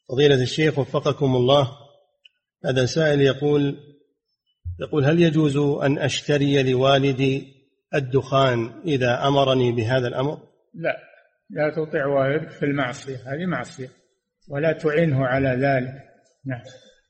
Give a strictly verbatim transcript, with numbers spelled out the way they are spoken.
فضيلة الشيخ وفقكم الله، هذا سائل يقول يقول هل يجوز أن أشتري لوالدي الدخان إذا أمرني بهذا الأمر؟ لا، لا تطع والدك في المعصية، هذه معصية، ولا تعينه على ذلك. نعم.